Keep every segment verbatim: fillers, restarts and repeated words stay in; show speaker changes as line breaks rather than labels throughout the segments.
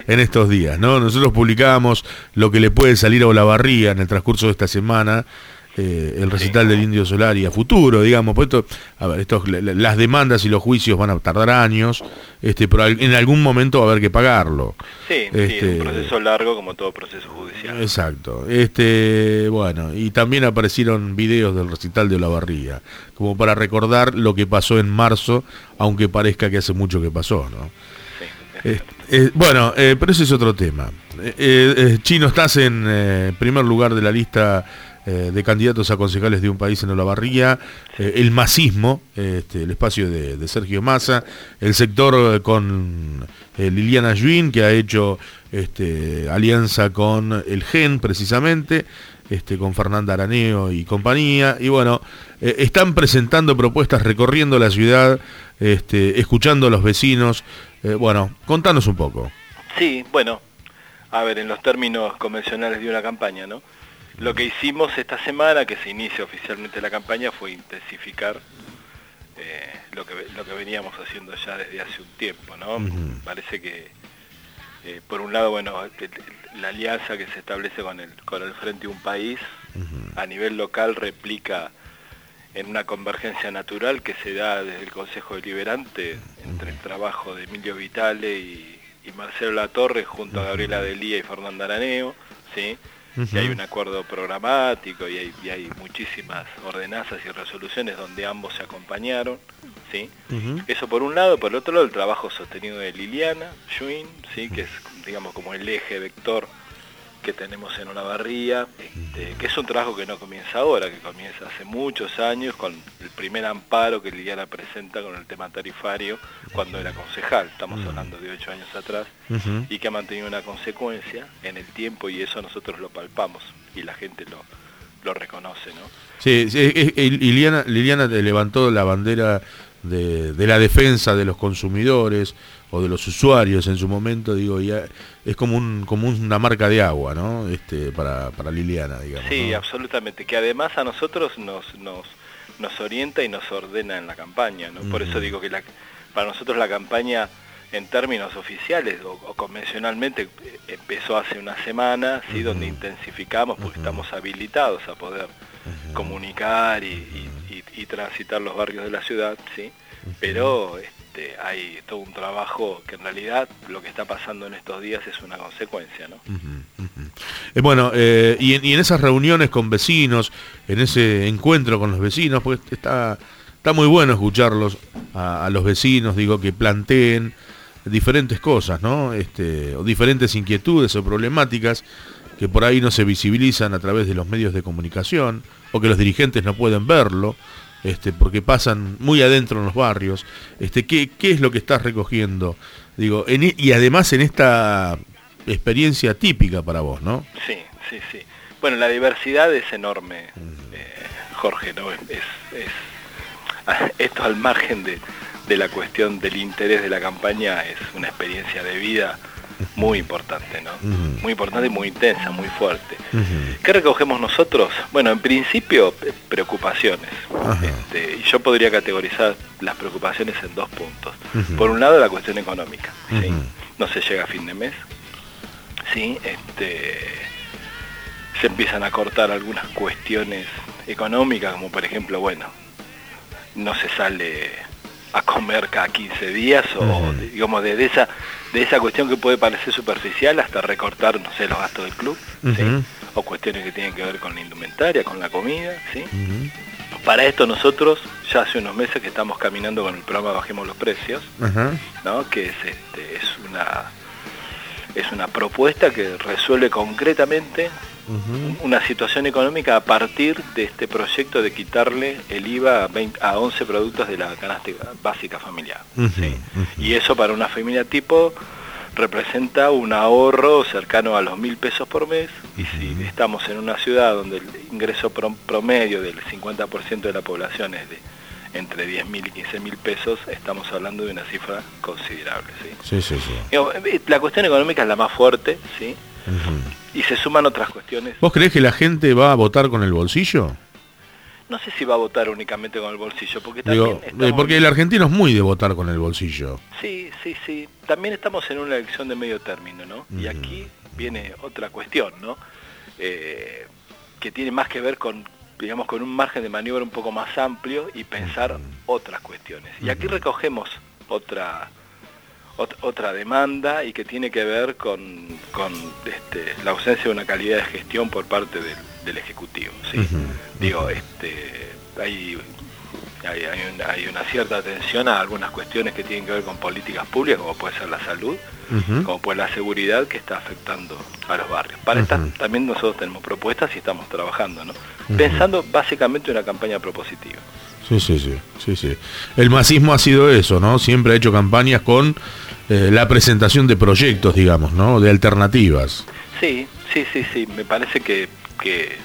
en estos días, ¿no? Nosotros publicábamos lo que le puede salir a Olavarría en el transcurso de esta semana, eh, el recital sí. del Indio Solari a futuro, digamos, pues esto, a ver, esto, las demandas y los juicios van a tardar años, este, pero en algún momento va a haber que pagarlo.
Sí,
este,
sí, es un proceso largo como todo proceso judicial.
Exacto. Este, bueno, y también aparecieron videos del recital de Olavarría, como para recordar lo que pasó en marzo, aunque parezca que hace mucho que pasó, ¿no?
Sí,
eh, eh, bueno, eh, pero ese es otro tema. Eh, eh, Chino, estás en eh, primer lugar de la lista eh, de candidatos a concejales de un país en Olavarría, eh, el masismo, este, el espacio de, de Sergio Massa, el sector con eh, Liliana Yuin, que ha hecho este, alianza con el G E N precisamente, este, con Fernanda Araneo y compañía, y bueno, eh, están presentando propuestas, recorriendo la ciudad, este, escuchando a los vecinos. Eh, bueno, contanos un poco.
Sí, bueno, a ver, en los términos convencionales de una campaña, ¿no? Lo que hicimos esta semana, que se inicia oficialmente la campaña, fue intensificar eh, lo que lo que veníamos haciendo ya desde hace un tiempo, ¿no? Uh-huh. Parece que, eh, por un lado, bueno, la alianza que se establece con el, con el Frente Un País, uh-huh. a nivel local replica en una convergencia natural que se da desde el Consejo Deliberante entre el trabajo de Emilio Vitale y, y Marcelo Latorre junto a Gabriela Delía y Fernanda Araneo, ¿sí? Uh-huh. Y hay un acuerdo programático y hay, y hay muchísimas ordenanzas y resoluciones donde ambos se acompañaron, ¿sí? Uh-huh. Eso por un lado. Por el otro lado, el trabajo sostenido de Liliana Yuin, ¿sí? Que es, digamos, como el eje vector que tenemos en Olavarría, este, que es un trabajo que no comienza ahora, que comienza hace muchos años con el primer amparo que Liliana presenta con el tema tarifario cuando era concejal, estamos uh-huh. hablando de ocho años atrás, uh-huh. y que ha mantenido una consecuencia en el tiempo, y eso nosotros lo palpamos y la gente lo, lo reconoce, ¿no? Sí,
sí, eh, eh, Liliana, Liliana levantó la bandera de, de la defensa de los consumidores o de los usuarios en su momento, digo, ya es como un como una marca de agua, ¿no? Este, para, para Liliana, digamos.
Sí,
¿no?
Absolutamente, que además a nosotros nos nos nos orienta y nos ordena en la campaña, ¿no? Uh-huh. Por eso digo que la, para nosotros la campaña en términos oficiales o, o convencionalmente empezó hace una semana, ¿sí? Uh-huh. Donde intensificamos porque uh-huh. estamos habilitados a poder uh-huh. comunicar y, uh-huh. y, y, y transitar los barrios de la ciudad, ¿sí? Uh-huh. Pero este, hay todo un trabajo que en realidad lo que está pasando en estos días es una consecuencia, ¿no?
Uh-huh. Uh-huh. Eh, bueno, eh, y, en, y en esas reuniones con vecinos, en ese encuentro con los vecinos, pues está, está muy bueno escucharlos a, a los vecinos, digo, que planteen diferentes cosas, ¿no? Este, o diferentes inquietudes o problemáticas que por ahí no se visibilizan a través de los medios de comunicación, o que los dirigentes no pueden verlo, este, porque pasan muy adentro en los barrios. Este, ¿qué, qué es lo que estás recogiendo? Digo, en, y además en esta experiencia típica para vos, ¿no?
Sí, sí, sí. Bueno, la diversidad es enorme, eh, Jorge, ¿no? Es, es, esto al margen de, de la cuestión del interés de la campaña, es una experiencia de vida muy importante, ¿no? Uh-huh. Muy importante y muy intensa, muy fuerte. Uh-huh. ¿Qué recogemos nosotros? Bueno, en principio, preocupaciones. Uh-huh. Este, y yo podría categorizar las preocupaciones en dos puntos. Uh-huh. Por un lado, la cuestión económica, ¿sí? Uh-huh. No se llega a fin de mes, ¿sí? Este, se empiezan a cortar algunas cuestiones económicas, como por ejemplo, bueno, no se sale a comer cada quince días, o uh-huh. digamos, de, de esa de esa cuestión que puede parecer superficial hasta recortar, no sé, los gastos del club, uh-huh. ¿sí? O cuestiones que tienen que ver con la indumentaria, con la comida, ¿sí? Uh-huh. Para esto nosotros ya hace unos meses que estamos caminando con el programa Bajemos los Precios, uh-huh. ¿no? Que es este es una es una propuesta que resuelve concretamente uh-huh. una situación económica a partir de este proyecto de quitarle el I V A a, veinte, a once productos de la canasta básica familiar. Uh-huh. ¿Sí? Uh-huh. Y eso para una familia tipo representa un ahorro cercano a los mil pesos por mes, y uh-huh. si estamos en una ciudad donde el ingreso promedio del cincuenta por ciento de la población es de entre diez mil y quince mil pesos, estamos hablando de una cifra considerable, ¿sí?
Sí, sí, sí.
La cuestión económica es la más fuerte, ¿sí? Uh-huh. Y se suman otras cuestiones.
¿Vos creés que la gente va a votar con el bolsillo?
no sé si va a votar únicamente con el bolsillo, porque también
Digo,
estamos...
porque el argentino es muy de votar con el bolsillo.
Sí, sí, sí. También estamos en una elección de medio término, ¿no? Uh-huh. Y aquí viene otra cuestión, ¿no? Eh, que tiene más que ver con, digamos, con un margen de maniobra un poco más amplio y pensar uh-huh. otras cuestiones. Y aquí recogemos otra ot- otra demanda y que tiene que ver con, con este, la ausencia de una calidad de gestión por parte del, del Ejecutivo, ¿sí? Uh-huh. Digo, este, hay... Hay, hay, una, hay una cierta atención a algunas cuestiones que tienen que ver con políticas públicas, como puede ser la salud, uh-huh. como puede la seguridad, que está afectando a los barrios. Para uh-huh. estas también nosotros tenemos propuestas y estamos trabajando, ¿no? Uh-huh. Pensando básicamente en una campaña propositiva.
Sí, sí, sí, sí, sí. El masismo ha sido eso, ¿no? Siempre ha hecho campañas con eh, la presentación de proyectos, digamos, ¿no? De alternativas.
Sí, sí, sí, sí. Me parece que... que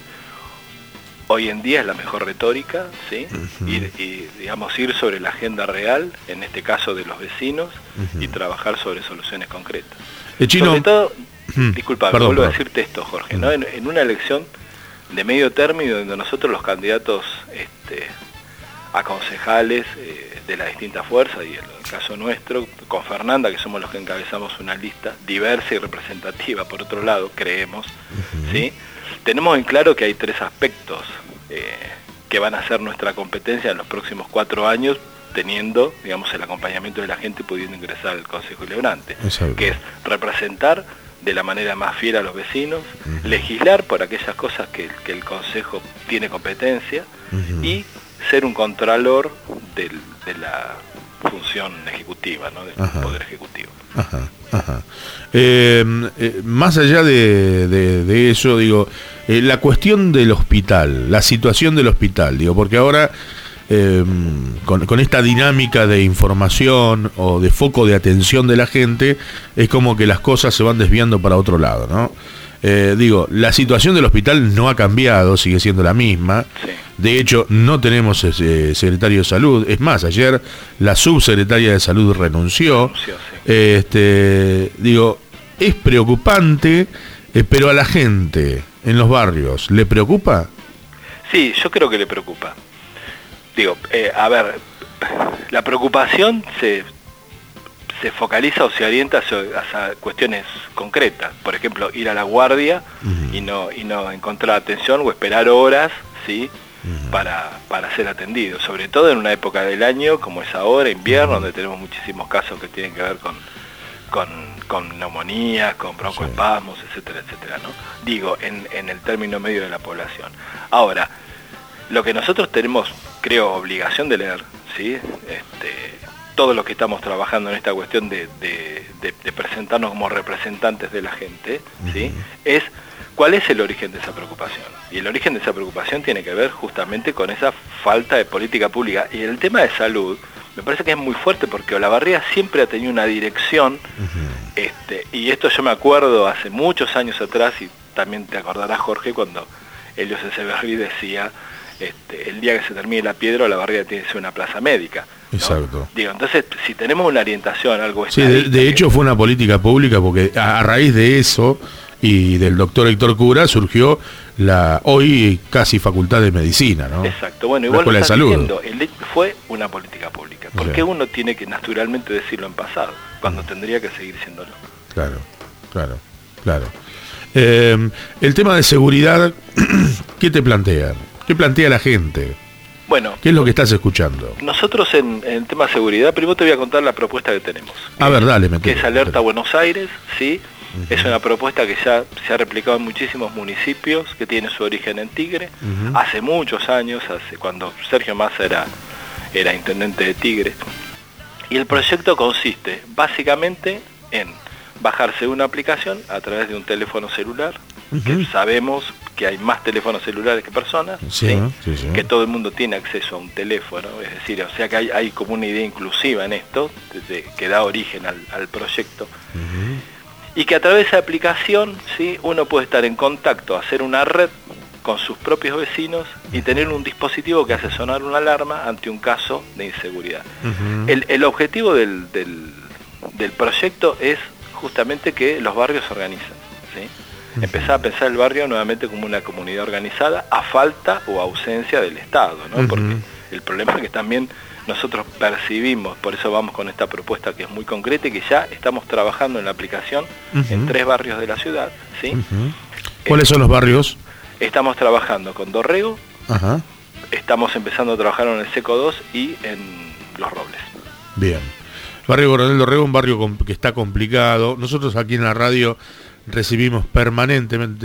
hoy en día es la mejor retórica, ¿sí? Uh-huh. y, y, digamos, ir sobre la agenda real, en este caso de los vecinos, uh-huh. y trabajar sobre soluciones concretas.
El chino...
Sobre todo, uh-huh. disculpa, perdón, vuelvo perdón. a decirte esto, Jorge, uh-huh. ¿no? En, en una elección de medio término, donde nosotros los candidatos este, a concejales eh, de las distintas fuerzas, y en el caso nuestro, con Fernanda, que somos los que encabezamos una lista diversa y representativa, por otro lado, creemos, uh-huh. ¿sí? Tenemos en claro que hay tres aspectos eh, que van a ser nuestra competencia en los próximos cuatro años, teniendo, digamos, el acompañamiento de la gente pudiendo ingresar al Consejo Deliberante, que es representar de la manera más fiel a los vecinos, uh-huh. legislar por aquellas cosas que, que el Consejo tiene competencia, uh-huh. y ser un contralor del, de la función ejecutiva, ¿no? Del ajá. poder ejecutivo.
Ajá, ajá. Eh, eh, más allá de, de, de eso, digo, eh, la cuestión del hospital, la situación del hospital, digo, porque ahora eh, con, con esta dinámica de información o de foco de atención de la gente, es como que las cosas se van desviando para otro lado, ¿no? Eh, digo, la situación del hospital no ha cambiado, sigue siendo la misma. Sí. De hecho, no tenemos eh, secretario de salud. Es más, ayer la subsecretaria de salud renunció. renunció sí. Este, digo, es preocupante, eh, pero a la gente en los barrios, ¿le preocupa?
Sí, yo creo que le preocupa. Digo, eh, a ver, la preocupación se... se focaliza o se orienta hacia cuestiones concretas, por ejemplo, ir a la guardia uh-huh. y no y no encontrar atención o esperar horas, ¿sí? uh-huh. para, para ser atendido, sobre todo en una época del año como es ahora, invierno, uh-huh. donde tenemos muchísimos casos que tienen que ver con, con, con neumonías, con broncoespasmos, sí. etcétera, etcétera, ¿no? Digo, en, en el término medio de la población. Ahora, lo que nosotros tenemos, creo, obligación de leer, ¿sí? Este, todo lo que estamos trabajando en esta cuestión de, de, de, de presentarnos como representantes de la gente, ¿sí? Uh-huh. es cuál es el origen de esa preocupación. Y el origen de esa preocupación tiene que ver justamente con esa falta de política pública. Y el tema de salud me parece que es muy fuerte, porque Olavarría siempre ha tenido una dirección, uh-huh. este, y esto yo me acuerdo hace muchos años atrás, y también te acordarás, Jorge, cuando Elio Ceseberri decía, este, el día que se termine la piedra, Olavarría tiene que ser una plaza médica. ¿No?
Exacto.
Digo, entonces, si tenemos una orientación, algo
sí, de, de hecho que... fue una política pública, porque a, a raíz de eso y del doctor Héctor Cura surgió la hoy casi facultad de medicina, ¿no?
Exacto. Bueno, igual lo estás diciendo, el, fue una política pública. ¿Por qué sí. uno tiene que naturalmente decirlo en pasado, cuando tendría que seguir siéndolo?
Claro, claro, claro. Eh, el tema de seguridad, ¿qué te plantea? ¿Qué plantea la gente?
Bueno,
¿qué es lo que estás escuchando?
Nosotros en, en el tema de seguridad, primero te voy a contar la propuesta que tenemos.
A ver, dale, me
Que es Alerta Buenos Aires, ¿sí? Uh-huh. Es una propuesta que ya se ha replicado en muchísimos municipios, que tiene su origen en Tigre. Uh-huh. Hace muchos años, hace cuando Sergio Massa era, era intendente de Tigre. Y el proyecto consiste básicamente en bajarse una aplicación a través de un teléfono celular, uh-huh. que sabemos que hay más teléfonos celulares que personas,
sí,
¿sí?
Sí, sí.
que todo el mundo tiene acceso a un teléfono, es decir, o sea que hay, hay como una idea inclusiva en esto, desde, que da origen al, al proyecto, uh-huh. y que a través de esa aplicación, ¿sí? uno puede estar en contacto, hacer una red con sus propios vecinos y tener un dispositivo que hace sonar una alarma ante un caso de inseguridad. Uh-huh. El, el objetivo del, del, del proyecto es justamente que los barrios se organizan, ¿sí? Uh-huh. Empezar a pensar el barrio nuevamente como una comunidad organizada a falta o ausencia del Estado, ¿no? Uh-huh. Porque el problema es que también nosotros percibimos, por eso vamos con esta propuesta que es muy concreta y que ya estamos trabajando en la aplicación uh-huh. en tres barrios de la ciudad, ¿sí?
Uh-huh. ¿Cuáles son los barrios?
Estamos trabajando con Dorrego, uh-huh. estamos empezando a trabajar en el Seco dos y en Los Robles.
Bien. Barrio Coronel Dorrego, un barrio que está complicado. Nosotros aquí en la radio recibimos permanentemente,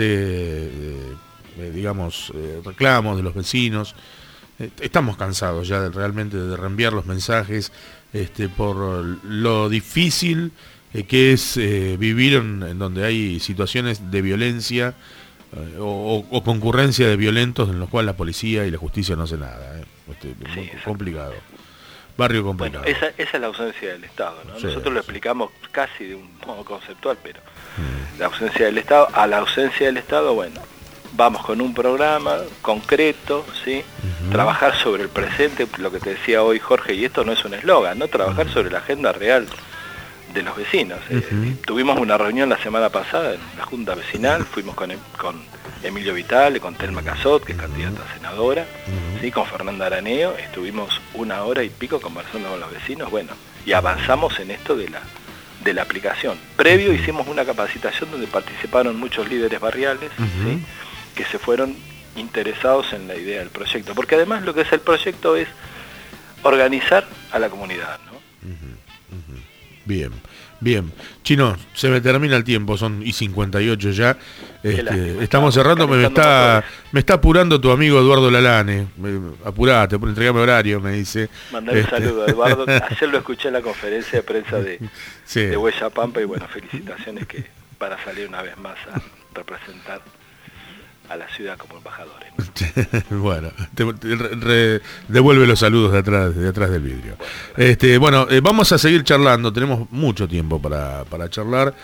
eh, eh, digamos, eh, reclamos de los vecinos. Eh, estamos cansados ya de, realmente de reenviar los mensajes este, por lo difícil eh, que es eh, vivir en, en donde hay situaciones de violencia eh, o, o concurrencia de violentos en los cuales la policía y la justicia no hace nada. Eh. Este, sí, muy complicado. Barrio complicado.
Bueno, esa, esa es la ausencia del Estado, ¿no? Sí, Nosotros lo explicamos casi de un modo conceptual, pero mm. la ausencia del Estado, a la ausencia del Estado, bueno, vamos con un programa concreto, ¿sí? Uh-huh. Trabajar sobre el presente, lo que te decía hoy Jorge, y esto no es un eslogan, ¿no? Trabajar uh-huh. sobre la agenda real de los vecinos. Uh-huh. Eh, tuvimos una reunión la semana pasada en la Junta Vecinal, fuimos con, con Emilio Vitale, con Telma Casot, que es candidata a senadora, uh-huh. ¿sí? Con Fernanda Araneo, estuvimos una hora y pico conversando con los vecinos, bueno, y avanzamos en esto de la, de la aplicación. Previo uh-huh. hicimos una capacitación donde participaron muchos líderes barriales, uh-huh. ¿sí? que se fueron interesados en la idea del proyecto, porque además lo que es el proyecto es organizar a la comunidad, ¿no?
Uh-huh. Uh-huh. Bien. Bien, Chino, se me termina el tiempo, son y cincuenta y ocho ya. Este, estamos cerrando, me está me está apurando tu amigo Eduardo Lalane. Me, apurate, entregame horario, me dice.
Mandale este... un saludo a Eduardo. Ayer lo escuché en la conferencia de prensa de, sí. de Huella Pampa y bueno, felicitaciones que para salir una vez más a representar a la ciudad como embajadores, ¿no?
Bueno, te, te, re, devuelve los saludos de atrás, de atrás del vidrio. Bueno, este, bueno eh, vamos a seguir charlando, tenemos mucho tiempo para, para charlar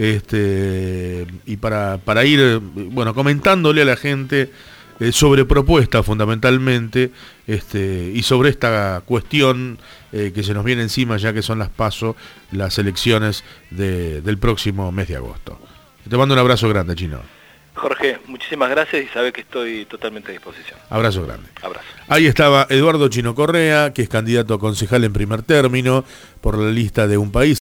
este, y para, para ir bueno, comentándole a la gente eh, sobre propuestas fundamentalmente este, y sobre esta cuestión eh, que se nos viene encima ya que son las PASO, las elecciones de, del próximo mes de agosto. Te mando un abrazo grande, Chino.
Jorge, muchísimas gracias y sabe que estoy totalmente a disposición.
Abrazo grande.
Abrazo.
Ahí estaba Eduardo Chino Correa, que es candidato a concejal en primer término por la lista de Un País.